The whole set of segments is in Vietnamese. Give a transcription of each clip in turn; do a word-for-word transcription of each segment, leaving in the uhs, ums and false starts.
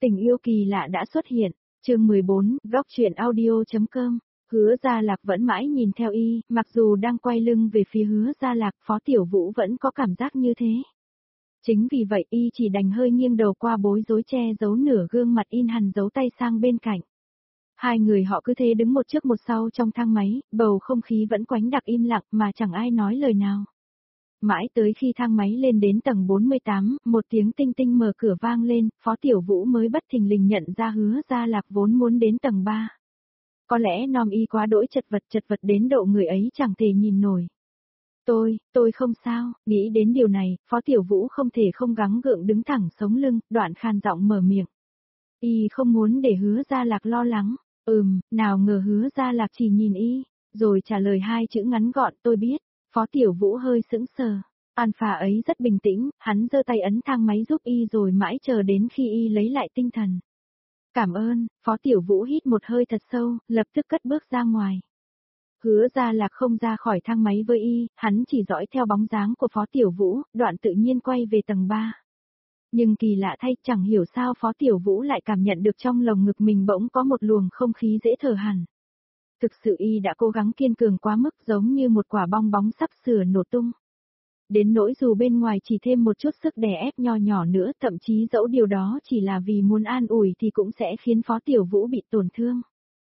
Tình yêu kỳ lạ đã xuất hiện, chương mười bốn, góc truyện audio.com. Hứa Gia Lạc vẫn mãi nhìn theo y, mặc dù đang quay lưng về phía Hứa Gia Lạc, Phó Tiểu Vũ vẫn có cảm giác như thế. Chính vì vậy y chỉ đành hơi nghiêng đầu qua bối rối che giấu nửa gương mặt in hằn dấu tay sang bên cạnh. Hai người họ cứ thế đứng một trước một sau trong thang máy, bầu không khí vẫn quánh đặc im lặng mà chẳng ai nói lời nào. Mãi tới khi thang máy lên đến tầng bốn mươi tám, một tiếng tinh tinh mở cửa vang lên, Phó Tiểu Vũ mới bất thình lình nhận ra Hứa Gia Lạc vốn muốn đến tầng ba. Có lẽ nom y quá đỗi chật vật chật vật đến độ người ấy chẳng thể nhìn nổi. Tôi, tôi không sao, nghĩ đến điều này, Phó Tiểu Vũ không thể không gắng gượng đứng thẳng sống lưng, đoạn khan giọng mở miệng. Y không muốn để Hứa Gia Lạc lo lắng, ừm, nào ngờ Hứa Gia Lạc chỉ nhìn y, rồi trả lời hai chữ ngắn gọn tôi biết. Phó Tiểu Vũ hơi sững sờ. Alpha ấy rất bình tĩnh, hắn giơ tay ấn thang máy giúp y rồi mãi chờ đến khi y lấy lại tinh thần. Cảm ơn, Phó Tiểu Vũ hít một hơi thật sâu, lập tức cất bước ra ngoài. Hứa Gia Lạc không ra khỏi thang máy với y, hắn chỉ dõi theo bóng dáng của Phó Tiểu Vũ, đoạn tự nhiên quay về tầng ba. Nhưng kỳ lạ thay, chẳng hiểu sao Phó Tiểu Vũ lại cảm nhận được trong lồng ngực mình bỗng có một luồng không khí dễ thở hẳn. Thực sự y đã cố gắng kiên cường quá mức, giống như một quả bong bóng sắp sửa nổ tung. Đến nỗi dù bên ngoài chỉ thêm một chút sức đè ép nho nhỏ nữa, thậm chí dẫu điều đó chỉ là vì muốn an ủi thì cũng sẽ khiến Phó Tiểu Vũ bị tổn thương.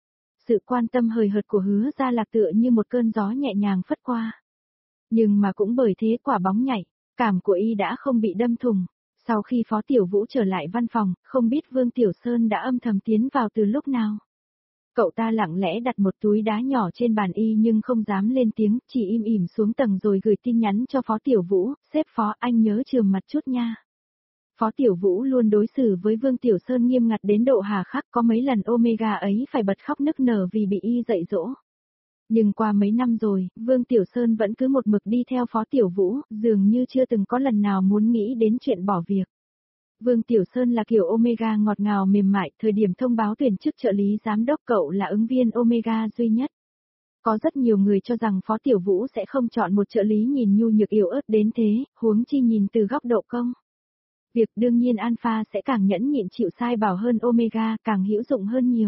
Sự quan tâm hời hợt của Hứa Gia Lạc tựa như một cơn gió nhẹ nhàng phất qua. Nhưng mà cũng bởi thế quả bóng nhảy, cảm của y đã không bị đâm thủng. Sau khi Phó Tiểu Vũ trở lại văn phòng, không biết Vương Tiểu Sơn đã âm thầm tiến vào từ lúc nào. Cậu ta lặng lẽ đặt một túi đá nhỏ trên bàn y nhưng không dám lên tiếng, chỉ im ỉm xuống tầng rồi gửi tin nhắn cho Phó Tiểu Vũ, sếp Phó anh nhớ chườm mặt chút nha. Phó Tiểu Vũ luôn đối xử với Vương Tiểu Sơn nghiêm ngặt đến độ hà khắc, có mấy lần Omega ấy phải bật khóc nức nở vì bị y dạy dỗ. Nhưng qua mấy năm rồi, Vương Tiểu Sơn vẫn cứ một mực đi theo Phó Tiểu Vũ, dường như chưa từng có lần nào muốn nghĩ đến chuyện bỏ việc. Vương Tiểu Sơn là kiểu Omega ngọt ngào mềm mại, thời điểm thông báo tuyển chức trợ lý giám đốc cậu là ứng viên Omega duy nhất. Có rất nhiều người cho rằng Phó Tiểu Vũ sẽ không chọn một trợ lý nhìn nhu nhược yếu ớt đến thế, huống chi nhìn từ góc độ công. Việc đương nhiên Alpha sẽ càng nhẫn nhịn chịu sai bảo hơn Omega, càng hữu dụng hơn nhiều.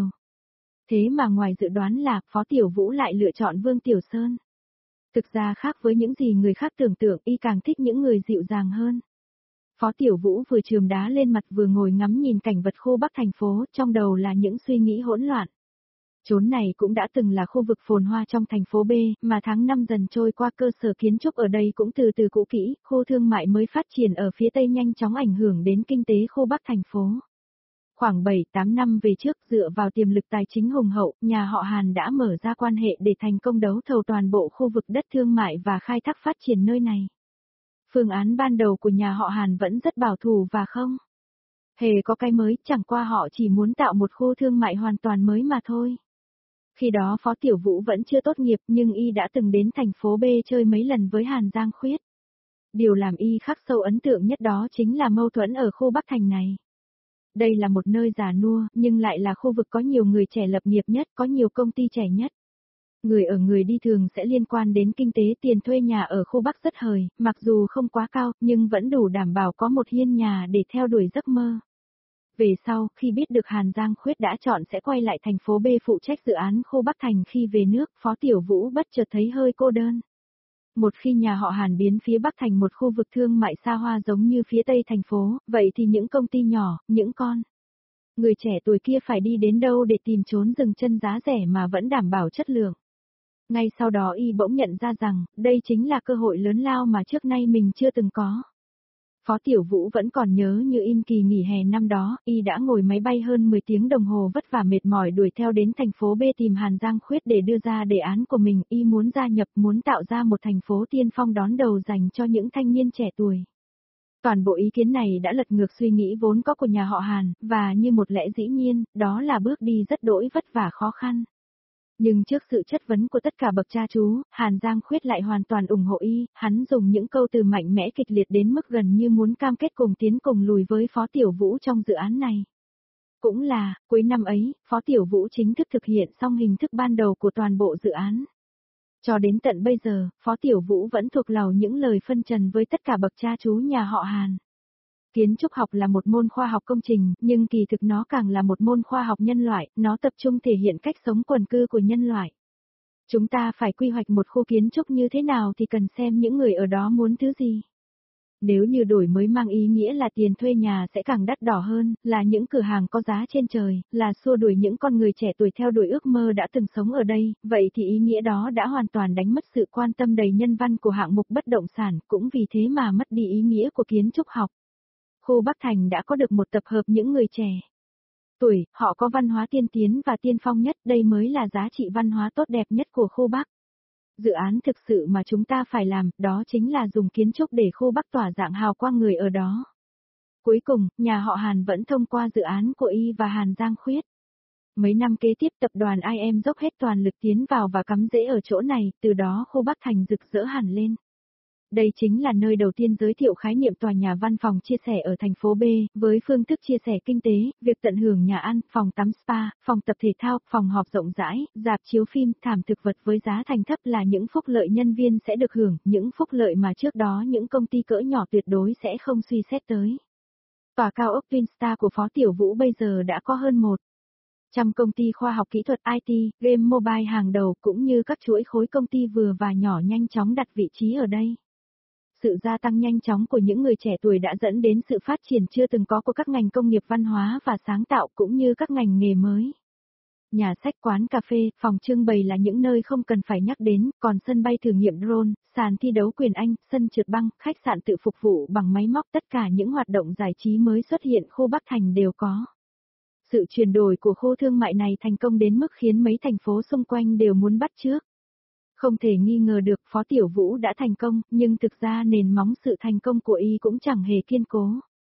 Thế mà ngoài dự đoán là Phó Tiểu Vũ lại lựa chọn Vương Tiểu Sơn. Thực ra khác với những gì người khác tưởng tượng, y càng thích những người dịu dàng hơn. Phó Tiểu Vũ vừa chườm đá lên mặt vừa ngồi ngắm nhìn cảnh vật khu Bắc thành phố, trong đầu là những suy nghĩ hỗn loạn. Chốn này cũng đã từng là khu vực phồn hoa trong thành phố B, mà tháng năm dần trôi qua cơ sở kiến trúc ở đây cũng từ từ cũ kỹ, khu thương mại mới phát triển ở phía Tây nhanh chóng ảnh hưởng đến kinh tế khu Bắc thành phố. Khoảng bảy tám năm về trước, dựa vào tiềm lực tài chính hùng hậu, nhà họ Hàn đã mở ra quan hệ để thành công đấu thầu toàn bộ khu vực đất thương mại và khai thác phát triển nơi này. Phương án ban đầu của nhà họ Hàn vẫn rất bảo thủ và không hề có cái mới, chẳng qua họ chỉ muốn tạo một khu thương mại hoàn toàn mới mà thôi. Khi đó Phó Tiểu Vũ vẫn chưa tốt nghiệp nhưng y đã từng đến thành phố B chơi mấy lần với Hàn Giang Khuyết. Điều làm y khắc sâu ấn tượng nhất đó chính là mâu thuẫn ở khu Bắc Thành này. Đây là một nơi già nua, nhưng lại là khu vực có nhiều người trẻ lập nghiệp nhất, có nhiều công ty trẻ nhất. Người ở người đi thường sẽ liên quan đến kinh tế, tiền thuê nhà ở khu Bắc rất hời, mặc dù không quá cao, nhưng vẫn đủ đảm bảo có một hiên nhà để theo đuổi giấc mơ. Về sau, khi biết được Hàn Giang Khuyết đã chọn sẽ quay lại thành phố B phụ trách dự án khu Bắc Thành khi về nước, Phó Tiểu Vũ bất chợt thấy hơi cô đơn. Một khi nhà họ Hàn biến phía Bắc thành một khu vực thương mại xa hoa giống như phía Tây thành phố, vậy thì những công ty nhỏ, những con người trẻ tuổi kia phải đi đến đâu để tìm trốn dừng chân giá rẻ mà vẫn đảm bảo chất lượng. Ngay sau đó y bỗng nhận ra rằng, đây chính là cơ hội lớn lao mà trước nay mình chưa từng có. Phó Tiểu Vũ vẫn còn nhớ như in kỳ nghỉ hè năm đó, y đã ngồi máy bay hơn mười tiếng đồng hồ vất vả mệt mỏi đuổi theo đến thành phố B tìm Hàn Giang Khuyết để đưa ra đề án của mình, y muốn gia nhập, muốn tạo ra một thành phố tiên phong đón đầu dành cho những thanh niên trẻ tuổi. Toàn bộ ý kiến này đã lật ngược suy nghĩ vốn có của nhà họ Hàn, và như một lẽ dĩ nhiên, đó là bước đi rất đỗi vất vả khó khăn. Nhưng trước sự chất vấn của tất cả bậc cha chú, Hàn Giang Khuyết lại hoàn toàn ủng hộ y, hắn dùng những câu từ mạnh mẽ kịch liệt đến mức gần như muốn cam kết cùng tiến cùng lùi với Phó Tiểu Vũ trong dự án này. Cũng là, cuối năm ấy, Phó Tiểu Vũ chính thức thực hiện xong hình thức ban đầu của toàn bộ dự án. Cho đến tận bây giờ, Phó Tiểu Vũ vẫn thuộc lòng những lời phân trần với tất cả bậc cha chú nhà họ Hàn. Kiến trúc học là một môn khoa học công trình, nhưng kỳ thực nó càng là một môn khoa học nhân loại, nó tập trung thể hiện cách sống quần cư của nhân loại. Chúng ta phải quy hoạch một khu kiến trúc như thế nào thì cần xem những người ở đó muốn thứ gì. Nếu như đổi mới mang ý nghĩa là tiền thuê nhà sẽ càng đắt đỏ hơn, là những cửa hàng có giá trên trời, là xua đuổi những con người trẻ tuổi theo đuổi ước mơ đã từng sống ở đây, vậy thì ý nghĩa đó đã hoàn toàn đánh mất sự quan tâm đầy nhân văn của hạng mục bất động sản, cũng vì thế mà mất đi ý nghĩa của kiến trúc học. Khu Bắc Thành đã có được một tập hợp những người trẻ tuổi, họ có văn hóa tiên tiến và tiên phong nhất, đây mới là giá trị văn hóa tốt đẹp nhất của khu Bắc. Dự án thực sự mà chúng ta phải làm, đó chính là dùng kiến trúc để khu Bắc tỏa dạng hào quang người ở đó. Cuối cùng, nhà họ Hàn vẫn thông qua dự án của Y và Hàn Giang Khuyết. Mấy năm kế tiếp tập đoàn i em dốc hết toàn lực tiến vào và cắm rễ ở chỗ này, từ đó khu Bắc Thành rực rỡ hẳn lên. Đây chính là nơi đầu tiên giới thiệu khái niệm tòa nhà văn phòng chia sẻ ở thành phố B, với phương thức chia sẻ kinh tế, việc tận hưởng nhà ăn, phòng tắm spa, phòng tập thể thao, phòng họp rộng rãi, rạp chiếu phim, thảm thực vật với giá thành thấp là những phúc lợi nhân viên sẽ được hưởng, những phúc lợi mà trước đó những công ty cỡ nhỏ tuyệt đối sẽ không suy xét tới. Tòa cao ốc Twin Star của Phó Tiểu Vũ bây giờ đã có hơn một trăm công ty khoa học kỹ thuật i tê, game mobile hàng đầu cũng như các chuỗi khối công ty vừa và nhỏ nhanh chóng đặt vị trí ở đây. Sự gia tăng nhanh chóng của những người trẻ tuổi đã dẫn đến sự phát triển chưa từng có của các ngành công nghiệp văn hóa và sáng tạo cũng như các ngành nghề mới. Nhà sách, quán cà phê, phòng trưng bày là những nơi không cần phải nhắc đến, còn sân bay thử nghiệm drone, sàn thi đấu quyền Anh, sân trượt băng, khách sạn tự phục vụ bằng máy móc, tất cả những hoạt động giải trí mới xuất hiện khu Bắc Thành đều có. Sự chuyển đổi của khu thương mại này thành công đến mức khiến mấy thành phố xung quanh đều muốn bắt chước. Không thể nghi ngờ được Phó Tiểu Vũ đã thành công, nhưng thực ra nền móng sự thành công của Y cũng chẳng hề kiên cố.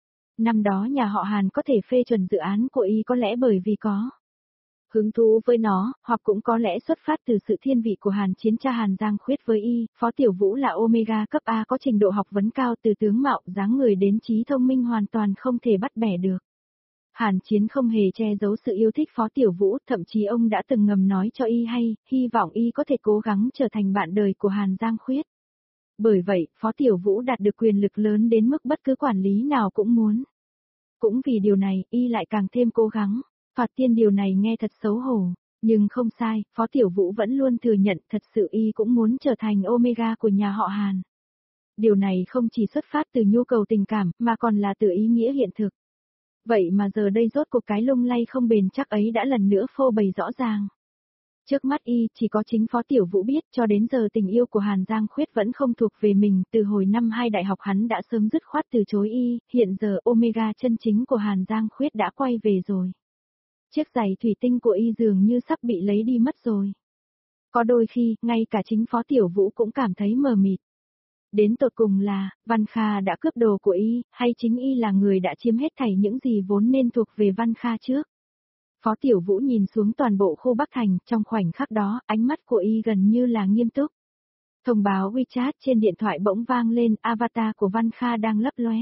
Năm đó nhà họ Hàn có thể phê chuẩn dự án của Y có lẽ bởi vì có hứng thú với nó, hoặc cũng có lẽ xuất phát từ sự thiên vị của Hàn Chiến cha Hàn Giang Khuyết với Y. Phó Tiểu Vũ là Omega cấp A có trình độ học vấn cao từ tướng mạo, dáng người đến trí thông minh hoàn toàn không thể bắt bẻ được. Hàn Chiến không hề che giấu sự yêu thích Phó Tiểu Vũ, thậm chí ông đã từng ngầm nói cho Y hay, hy vọng Y có thể cố gắng trở thành bạn đời của Hàn Giang Khuyết. Bởi vậy, Phó Tiểu Vũ đạt được quyền lực lớn đến mức bất cứ quản lý nào cũng muốn. Cũng vì điều này, Y lại càng thêm cố gắng. Thoạt tiên điều này nghe thật xấu hổ, nhưng không sai, Phó Tiểu Vũ vẫn luôn thừa nhận thật sự Y cũng muốn trở thành Omega của nhà họ Hàn. Điều này không chỉ xuất phát từ nhu cầu tình cảm, mà còn là từ ý nghĩa hiện thực. Vậy mà giờ đây rốt cuộc cái lung lay không bền chắc ấy đã lần nữa phô bày rõ ràng. Trước mắt Y chỉ có chính Phó Tiểu Vũ biết, cho đến giờ tình yêu của Hàn Giang Khuyết vẫn không thuộc về mình, từ hồi năm hai đại học hắn đã sớm dứt khoát từ chối Y, hiện giờ Omega chân chính của Hàn Giang Khuyết đã quay về rồi. Chiếc giày thủy tinh của Y dường như sắp bị lấy đi mất rồi. Có đôi khi, ngay cả chính Phó Tiểu Vũ cũng cảm thấy mờ mịt. Đến tột cùng là, Văn Kha đã cướp đồ của Y, hay chính Y là người đã chiếm hết thảy những gì vốn nên thuộc về Văn Kha trước. Phó Tiểu Vũ nhìn xuống toàn bộ khu Bắc Thành, trong khoảnh khắc đó, ánh mắt của Y gần như là nghiêm túc. Thông báo WeChat trên điện thoại bỗng vang lên, avatar của Văn Kha đang lấp lóe.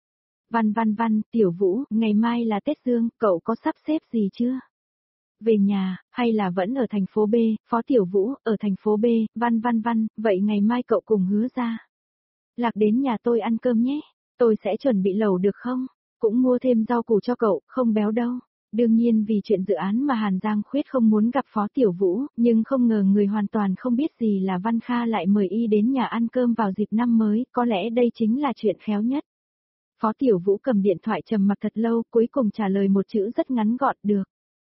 Văn Văn Văn, Tiểu Vũ, ngày mai là Tết Dương, cậu có sắp xếp gì chưa? Về nhà, hay là vẫn ở thành phố B, Phó Tiểu Vũ, ở thành phố B, Văn Văn Văn, vậy ngày mai cậu cùng Hứa ra Lạc đến nhà tôi ăn cơm nhé, tôi sẽ chuẩn bị lẩu được không? Cũng mua thêm rau củ cho cậu, không béo đâu. Đương nhiên vì chuyện dự án mà Hàn Giang Khuyết không muốn gặp Phó Tiểu Vũ, nhưng không ngờ người hoàn toàn không biết gì là Văn Kha lại mời Y đến nhà ăn cơm vào dịp năm mới, có lẽ đây chính là chuyện khéo nhất. Phó Tiểu Vũ cầm điện thoại trầm mặc thật lâu, cuối cùng trả lời một chữ rất ngắn gọn, được.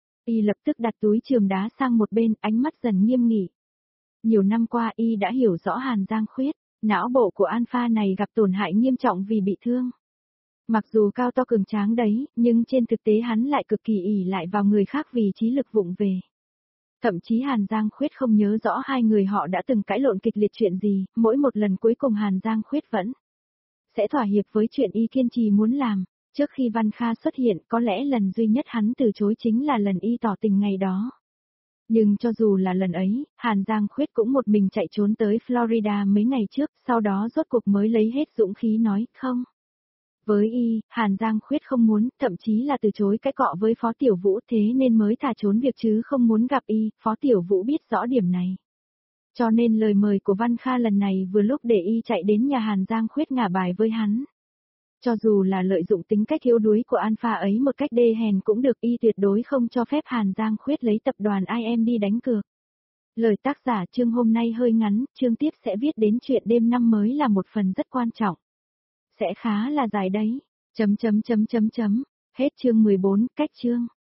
Y lập tức đặt túi chườm đá sang một bên, ánh mắt dần nghiêm nghị. Nhiều năm qua Y đã hiểu rõ Hàn Giang Khuyết, não bộ của Alpha này gặp tổn hại nghiêm trọng vì bị thương. Mặc dù cao to cường tráng đấy, nhưng trên thực tế hắn lại cực kỳ ỷ lại vào người khác vì trí lực vụng về. Thậm chí Hàn Giang Khuyết không nhớ rõ hai người họ đã từng cãi lộn kịch liệt chuyện gì, mỗi một lần cuối cùng Hàn Giang Khuyết vẫn sẽ thỏa hiệp với chuyện Y kiên trì muốn làm. Trước khi Văn Kha xuất hiện, có lẽ lần duy nhất hắn từ chối chính là lần Y tỏ tình ngày đó. Nhưng cho dù là lần ấy, Hàn Giang Khuyết cũng một mình chạy trốn tới Florida mấy ngày trước, sau đó rốt cuộc mới lấy hết dũng khí nói, không. Với Y, Hàn Giang Khuyết không muốn, thậm chí là từ chối cái cọ với Phó Tiểu Vũ, thế nên mới thả trốn việc chứ không muốn gặp Y, Phó Tiểu Vũ biết rõ điểm này. Cho nên lời mời của Văn Kha lần này vừa lúc để Y chạy đến nhà Hàn Giang Khuyết ngả bài với hắn. Cho dù là lợi dụng tính cách yếu đuối của Alpha ấy một cách đê hèn cũng được, y tuyệt đối không cho phép Hàn Giang Khuyết lấy tập đoàn i em đi đánh cược. Lời tác giả chương hôm nay hơi ngắn, chương tiếp sẽ viết đến chuyện đêm năm mới là một phần rất quan trọng. Sẽ khá là dài đấy. Chấm chấm chấm chấm chấm. Hết chương mười bốn, cách chương.